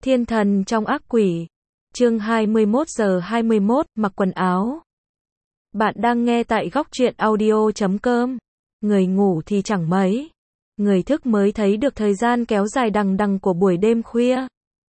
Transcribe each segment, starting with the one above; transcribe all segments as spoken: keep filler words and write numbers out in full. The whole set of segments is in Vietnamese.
Thiên thần trong ác quỷ. Chương hai mươi mốt giờ hai mươi mốt, mặc quần áo. Bạn đang nghe tại góc truyện audio chấm com. Người ngủ thì chẳng mấy. Người thức mới thấy được thời gian kéo dài đằng đằng của buổi đêm khuya.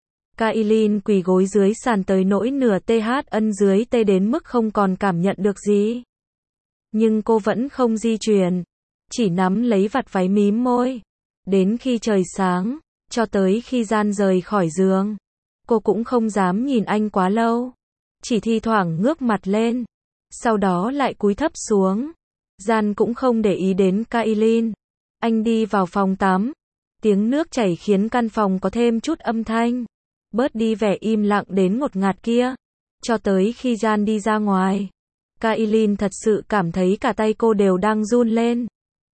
Kailin quỳ gối dưới sàn tới nỗi nửa th ân dưới tê đến mức không còn cảm nhận được gì. Nhưng cô vẫn không di chuyển. Chỉ nắm lấy vạt váy mím môi. Đến khi trời sáng, cho tới khi Gian rời khỏi giường. Cô cũng không dám nhìn anh quá lâu. Chỉ thi thoảng ngước mặt lên. Sau đó lại cúi thấp xuống. Gian cũng không để ý đến Kailin. Anh đi vào phòng tắm. Tiếng nước chảy khiến căn phòng có thêm chút âm thanh. Bớt đi vẻ im lặng đến ngột ngạt kia. Cho tới khi Gian đi ra ngoài. Kailin thật sự cảm thấy cả tay cô đều đang run lên.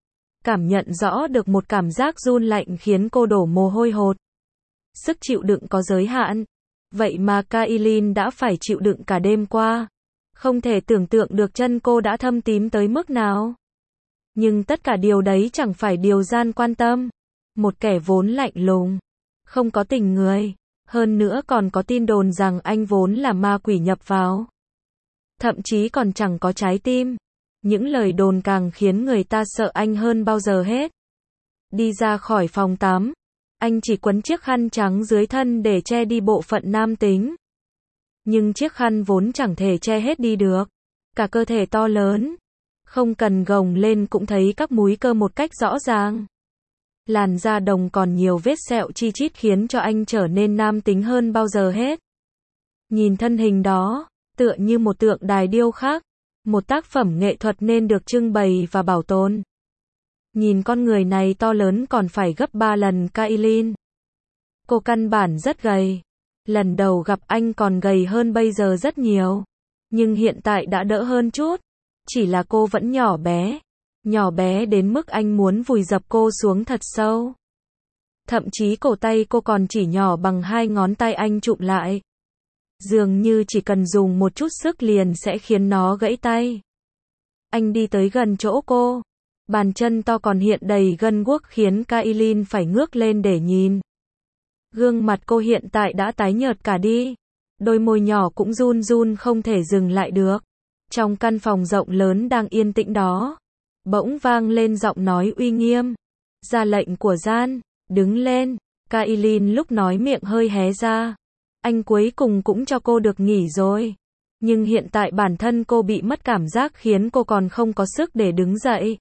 Cảm nhận rõ được một cảm giác run lạnh khiến cô đổ mồ hôi hột. Sức chịu đựng có giới hạn. Vậy mà Kailin đã phải chịu đựng cả đêm qua. Không thể tưởng tượng được chân cô đã thâm tím tới mức nào. Nhưng tất cả điều đấy chẳng phải điều Gian quan tâm. Một kẻ vốn lạnh lùng, không có tình người. Hơn nữa còn có tin đồn rằng anh vốn là ma quỷ nhập vào. Thậm chí còn chẳng có trái tim. Những lời đồn càng khiến người ta sợ anh hơn bao giờ hết. Đi ra khỏi phòng tắm, anh chỉ quấn chiếc khăn trắng dưới thân để che đi bộ phận nam tính. Nhưng chiếc khăn vốn chẳng thể che hết đi được. Cả cơ thể to lớn, không cần gồng lên cũng thấy các múi cơ một cách rõ ràng. Làn da đồng còn nhiều vết sẹo chi chít khiến cho anh trở nên nam tính hơn bao giờ hết. Nhìn thân hình đó, tựa như một tượng đài điêu khắc. Một tác phẩm nghệ thuật nên được trưng bày và bảo tồn. Nhìn con người này to lớn còn phải gấp ba lần Kailin. Cô căn bản rất gầy. Lần đầu gặp anh còn gầy hơn bây giờ rất nhiều. Nhưng hiện tại đã đỡ hơn chút. Chỉ là cô vẫn nhỏ bé. Nhỏ bé đến mức anh muốn vùi dập cô xuống thật sâu. Thậm chí cổ tay cô còn chỉ nhỏ bằng hai ngón tay anh chụm lại. Dường như chỉ cần dùng một chút sức liền sẽ khiến nó gãy tay. Anh đi tới gần chỗ cô. Bàn chân to còn hiện đầy gân guốc khiến Kailin phải ngước lên để nhìn. Gương mặt cô hiện tại đã tái nhợt cả đi. Đôi môi nhỏ cũng run run không thể dừng lại được. Trong căn phòng rộng lớn đang yên tĩnh đó, bỗng vang lên giọng nói uy nghiêm. Ra lệnh của Gian, đứng lên. Kailin lúc nói miệng hơi hé ra. Anh cuối cùng cũng cho cô được nghỉ rồi. Nhưng hiện tại bản thân cô bị mất cảm giác khiến cô còn không có sức để đứng dậy.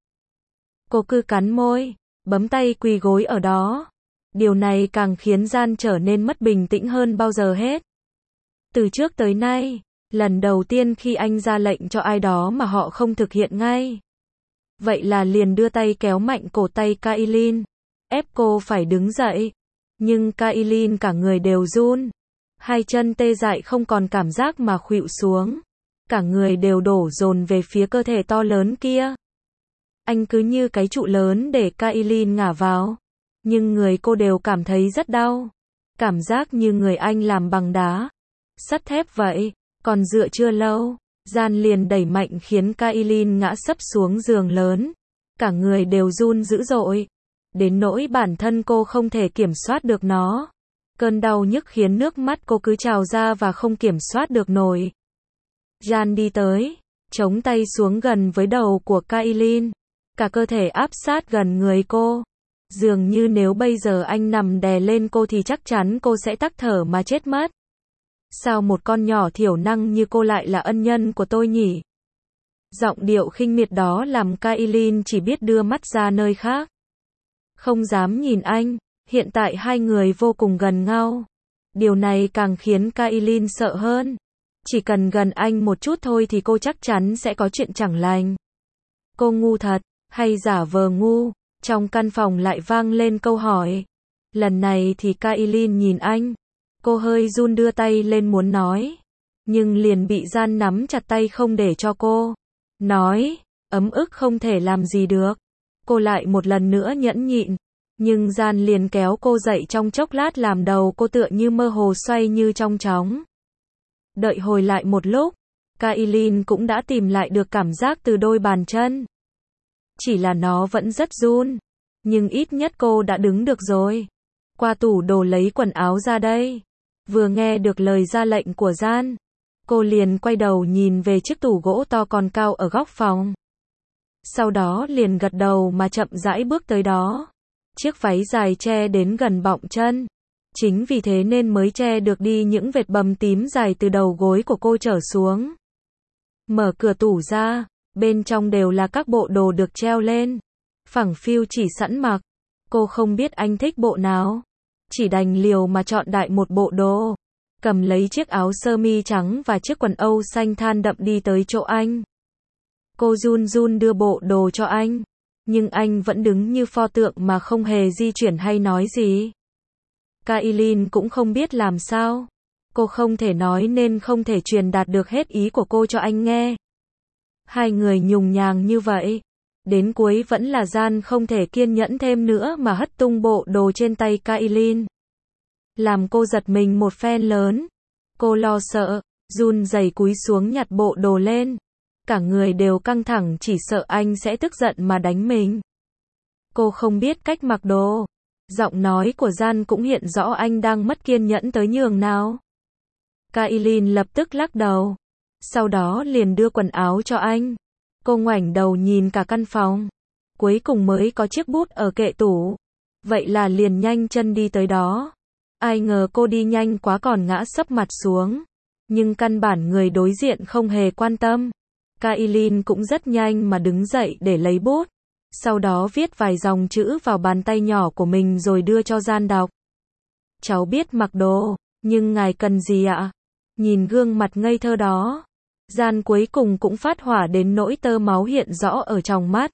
Cô cứ cắn môi, bấm tay quỳ gối ở đó. Điều này càng khiến Gian trở nên mất bình tĩnh hơn bao giờ hết. Từ trước tới nay, lần đầu tiên khi anh ra lệnh cho ai đó mà họ không thực hiện ngay. Vậy là liền đưa tay kéo mạnh cổ tay Kailin, ép cô phải đứng dậy. Nhưng Kailin cả người đều run. Hai chân tê dại không còn cảm giác mà khuỵu xuống. Cả người đều đổ dồn về phía cơ thể to lớn kia. Anh cứ như cái trụ lớn để Kailin ngả vào. Nhưng người cô đều cảm thấy rất đau. Cảm giác như người anh làm bằng đá, sắt thép vậy. Còn dựa chưa lâu, Gian liền đẩy mạnh khiến Kailin ngã sấp xuống giường lớn. Cả người đều run dữ dội. Đến nỗi bản thân cô không thể kiểm soát được nó. Cơn đau nhức khiến nước mắt cô cứ trào ra và không kiểm soát được nổi. Gian đi tới, chống tay xuống gần với đầu của Kailin. Cả cơ thể áp sát gần người cô. Dường như nếu bây giờ anh nằm đè lên cô thì chắc chắn cô sẽ tắc thở mà chết mất. Sao một con nhỏ thiểu năng như cô lại là ân nhân của tôi nhỉ? Giọng điệu khinh miệt đó làm Kailin chỉ biết đưa mắt ra nơi khác. Không dám nhìn anh. Hiện tại hai người vô cùng gần nhau. Điều này càng khiến Kailin sợ hơn. Chỉ cần gần anh một chút thôi thì cô chắc chắn sẽ có chuyện chẳng lành. Cô ngu thật, hay giả vờ ngu? Trong căn phòng lại vang lên câu hỏi. Lần này thì Kailin nhìn anh. Cô hơi run đưa tay lên muốn nói. Nhưng liền bị Gian nắm chặt tay không để cho cô nói. Ấm ức không thể làm gì được. Cô lại một lần nữa nhẫn nhịn. Nhưng Gian liền kéo cô dậy trong chốc lát làm đầu cô tựa như mơ hồ xoay như trong chóng. Đợi hồi lại một lúc, Kailin cũng đã tìm lại được cảm giác từ đôi bàn chân. Chỉ là nó vẫn rất run. Nhưng ít nhất cô đã đứng được rồi. Qua tủ đồ lấy quần áo ra đây. Vừa nghe được lời ra lệnh của Gian, cô liền quay đầu nhìn về chiếc tủ gỗ to còn cao ở góc phòng. Sau đó liền gật đầu mà chậm rãi bước tới đó. Chiếc váy dài che đến gần bọng chân. Chính vì thế nên mới che được đi những vệt bầm tím dài từ đầu gối của cô trở xuống. Mở cửa tủ ra, bên trong đều là các bộ đồ được treo lên. Phẳng phiu chỉ sẵn mặc. Cô không biết anh thích bộ nào. Chỉ đành liều mà chọn đại một bộ đồ. Cầm lấy chiếc áo sơ mi trắng và chiếc quần âu xanh than đậm đi tới chỗ anh. Cô run run đưa bộ đồ cho anh. Nhưng anh vẫn đứng như pho tượng mà không hề di chuyển hay nói gì. Kailin cũng không biết làm sao. Cô không thể nói nên không thể truyền đạt được hết ý của cô cho anh nghe. Hai người nhùng nhàng như vậy. Đến cuối vẫn là Gian không thể kiên nhẫn thêm nữa mà hất tung bộ đồ trên tay Kailin. Làm cô giật mình một phen lớn. Cô lo sợ, run rẩy cúi xuống nhặt bộ đồ lên. Cả người đều căng thẳng chỉ sợ anh sẽ tức giận mà đánh mình. Cô không biết cách mặc đồ. Giọng nói của Gian cũng hiện rõ anh đang mất kiên nhẫn tới nhường nào. Kailin lập tức lắc đầu. Sau đó liền đưa quần áo cho anh. Cô ngoảnh đầu nhìn cả căn phòng. Cuối cùng mới có chiếc bút ở kệ tủ. Vậy là liền nhanh chân đi tới đó. Ai ngờ cô đi nhanh quá còn ngã sấp mặt xuống. Nhưng căn bản người đối diện không hề quan tâm. Kailin cũng rất nhanh mà đứng dậy để lấy bút. Sau đó viết vài dòng chữ vào bàn tay nhỏ của mình rồi đưa cho Gian đọc. Cháu biết mặc đồ, nhưng ngài cần gì ạ? Nhìn gương mặt ngây thơ đó. Gian cuối cùng cũng phát hỏa đến nỗi tơ máu hiện rõ ở trong mắt.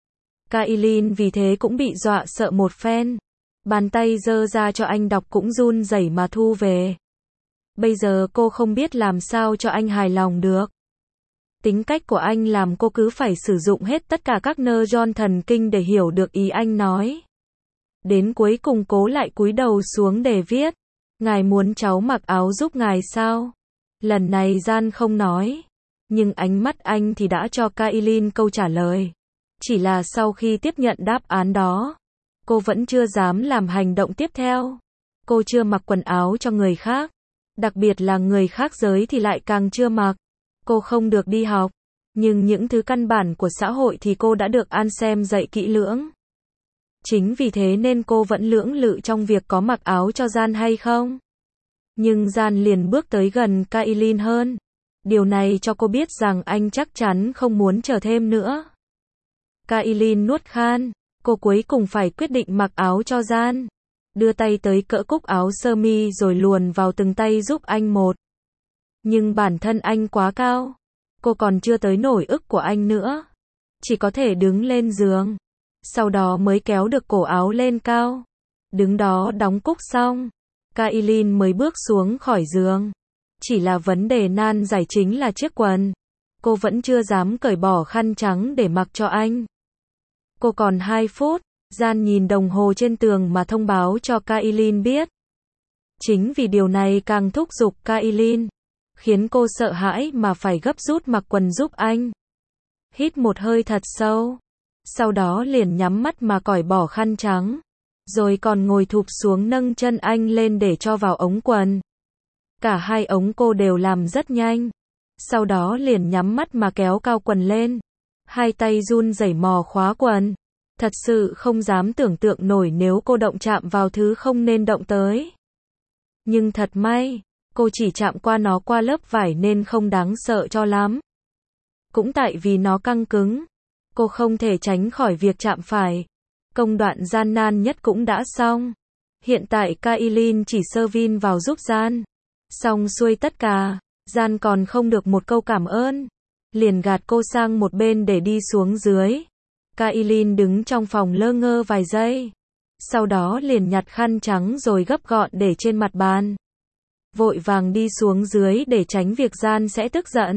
Kailin vì thế cũng bị dọa sợ một phen. Bàn tay giơ ra cho anh đọc cũng run rẩy mà thu về. Bây giờ cô không biết làm sao cho anh hài lòng được. Tính cách của anh làm cô cứ phải sử dụng hết tất cả các neuron thần kinh để hiểu được ý anh nói. Đến cuối cùng cố lại cúi đầu xuống để viết. Ngài muốn cháu mặc áo giúp ngài sao? Lần này Gian không nói. Nhưng ánh mắt anh thì đã cho Kailin câu trả lời. Chỉ là sau khi tiếp nhận đáp án đó, cô vẫn chưa dám làm hành động tiếp theo. Cô chưa mặc quần áo cho người khác. Đặc biệt là người khác giới thì lại càng chưa mặc. Cô không được đi học. Nhưng những thứ căn bản của xã hội thì cô đã được An xem dạy kỹ lưỡng. Chính vì thế nên cô vẫn lưỡng lự trong việc có mặc áo cho Gian hay không. Nhưng Gian liền bước tới gần Kailin hơn. Điều này cho cô biết rằng anh chắc chắn không muốn chờ thêm nữa. Kailin nuốt khan. Cô cuối cùng phải quyết định mặc áo cho Gian. Đưa tay tới cỡ cúc áo sơ mi rồi luồn vào từng tay giúp anh một. Nhưng bản thân anh quá cao. Cô còn chưa tới nổi ức của anh nữa. Chỉ có thể đứng lên giường. Sau đó mới kéo được cổ áo lên cao. Đứng đó đóng cúc xong. Kailin mới bước xuống khỏi giường. Chỉ là vấn đề nan giải chính là chiếc quần. Cô vẫn chưa dám cởi bỏ khăn trắng để mặc cho anh. Cô còn hai phút. Gian nhìn đồng hồ trên tường mà thông báo cho Kailin biết. Chính vì điều này càng thúc giục Kailin. Khiến cô sợ hãi mà phải gấp rút mặc quần giúp anh. Hít một hơi thật sâu. Sau đó liền nhắm mắt mà cởi bỏ khăn trắng. Rồi còn ngồi thụp xuống nâng chân anh lên để cho vào ống quần. Cả hai ống cô đều làm rất nhanh. Sau đó liền nhắm mắt mà kéo cao quần lên. Hai tay run rẩy mò khóa quần. Thật sự không dám tưởng tượng nổi nếu cô động chạm vào thứ không nên động tới. Nhưng thật may, cô chỉ chạm qua nó qua lớp vải nên không đáng sợ cho lắm. Cũng tại vì nó căng cứng, cô không thể tránh khỏi việc chạm phải. Công đoạn gian nan nhất cũng đã xong. Hiện tại Kailin chỉ sơ vin vào giúp Gian. Xong xuôi tất cả, Gian còn không được một câu cảm ơn. Liền gạt cô sang một bên để đi xuống dưới. Kailin đứng trong phòng lơ ngơ vài giây. Sau đó liền nhặt khăn trắng rồi gấp gọn để trên mặt bàn. Vội vàng đi xuống dưới để tránh việc Gian sẽ tức giận.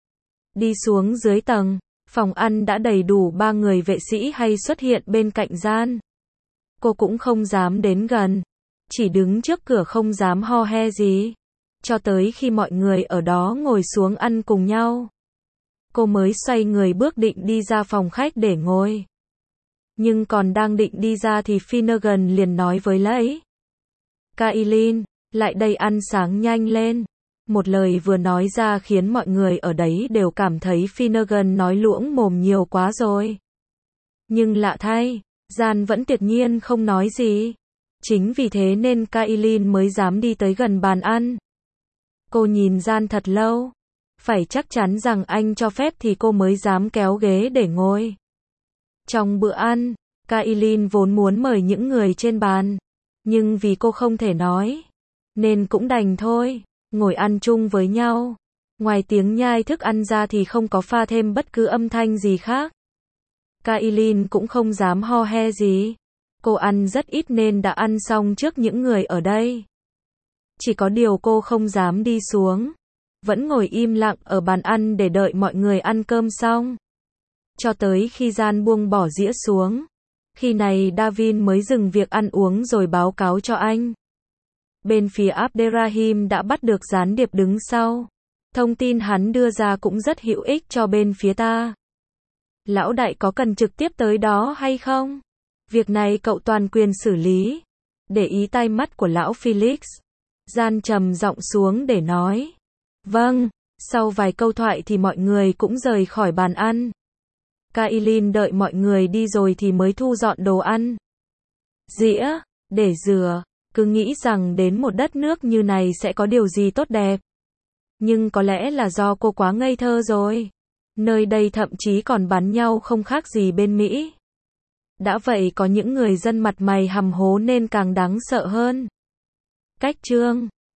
Đi xuống dưới tầng, phòng ăn đã đầy đủ ba người vệ sĩ hay xuất hiện bên cạnh Gian. Cô cũng không dám đến gần. Chỉ đứng trước cửa không dám ho he gì. Cho tới khi mọi người ở đó ngồi xuống ăn cùng nhau. Cô mới xoay người bước định đi ra phòng khách để ngồi. Nhưng còn đang định đi ra thì Finnegan liền nói với lấy. Kailin, Lại đây ăn sáng nhanh lên. Một lời vừa nói ra khiến mọi người ở đấy đều cảm thấy Finnegan nói luỗng mồm nhiều quá rồi. Nhưng lạ thay, Jan vẫn tuyệt nhiên không nói gì. Chính vì thế nên Kailin mới dám đi tới gần bàn ăn. Cô nhìn Jan thật lâu. Phải chắc chắn rằng anh cho phép thì cô mới dám kéo ghế để ngồi. Trong bữa ăn, Kailin vốn muốn mời những người trên bàn. Nhưng vì cô không thể nói, nên cũng đành thôi, ngồi ăn chung với nhau. Ngoài tiếng nhai thức ăn ra thì không có pha thêm bất cứ âm thanh gì khác. Kailin cũng không dám ho he gì. Cô ăn rất ít nên đã ăn xong trước những người ở đây. Chỉ có điều cô không dám đi xuống. Vẫn ngồi im lặng ở bàn ăn để đợi mọi người ăn cơm xong. Cho tới khi Jan buông bỏ dĩa xuống. Khi này Davin mới dừng việc ăn uống rồi báo cáo cho anh. Bên phía Abderrahim đã bắt được gián điệp đứng sau. Thông tin hắn đưa ra cũng rất hữu ích cho bên phía ta. Lão đại có cần trực tiếp tới đó hay không? Việc này cậu toàn quyền xử lý. Để ý tai mắt của lão Felix. Jan trầm giọng xuống để nói. Vâng. Sau vài câu thoại thì mọi người cũng rời khỏi bàn ăn. Kailin đợi mọi người đi rồi thì mới thu dọn đồ ăn. Dĩa, để rửa, cứ nghĩ rằng đến một đất nước như này sẽ có điều gì tốt đẹp. Nhưng có lẽ là do cô quá ngây thơ rồi. Nơi đây thậm chí còn bắn nhau không khác gì bên Mỹ. Đã vậy có những người dân mặt mày hầm hố nên càng đáng sợ hơn. Cách chương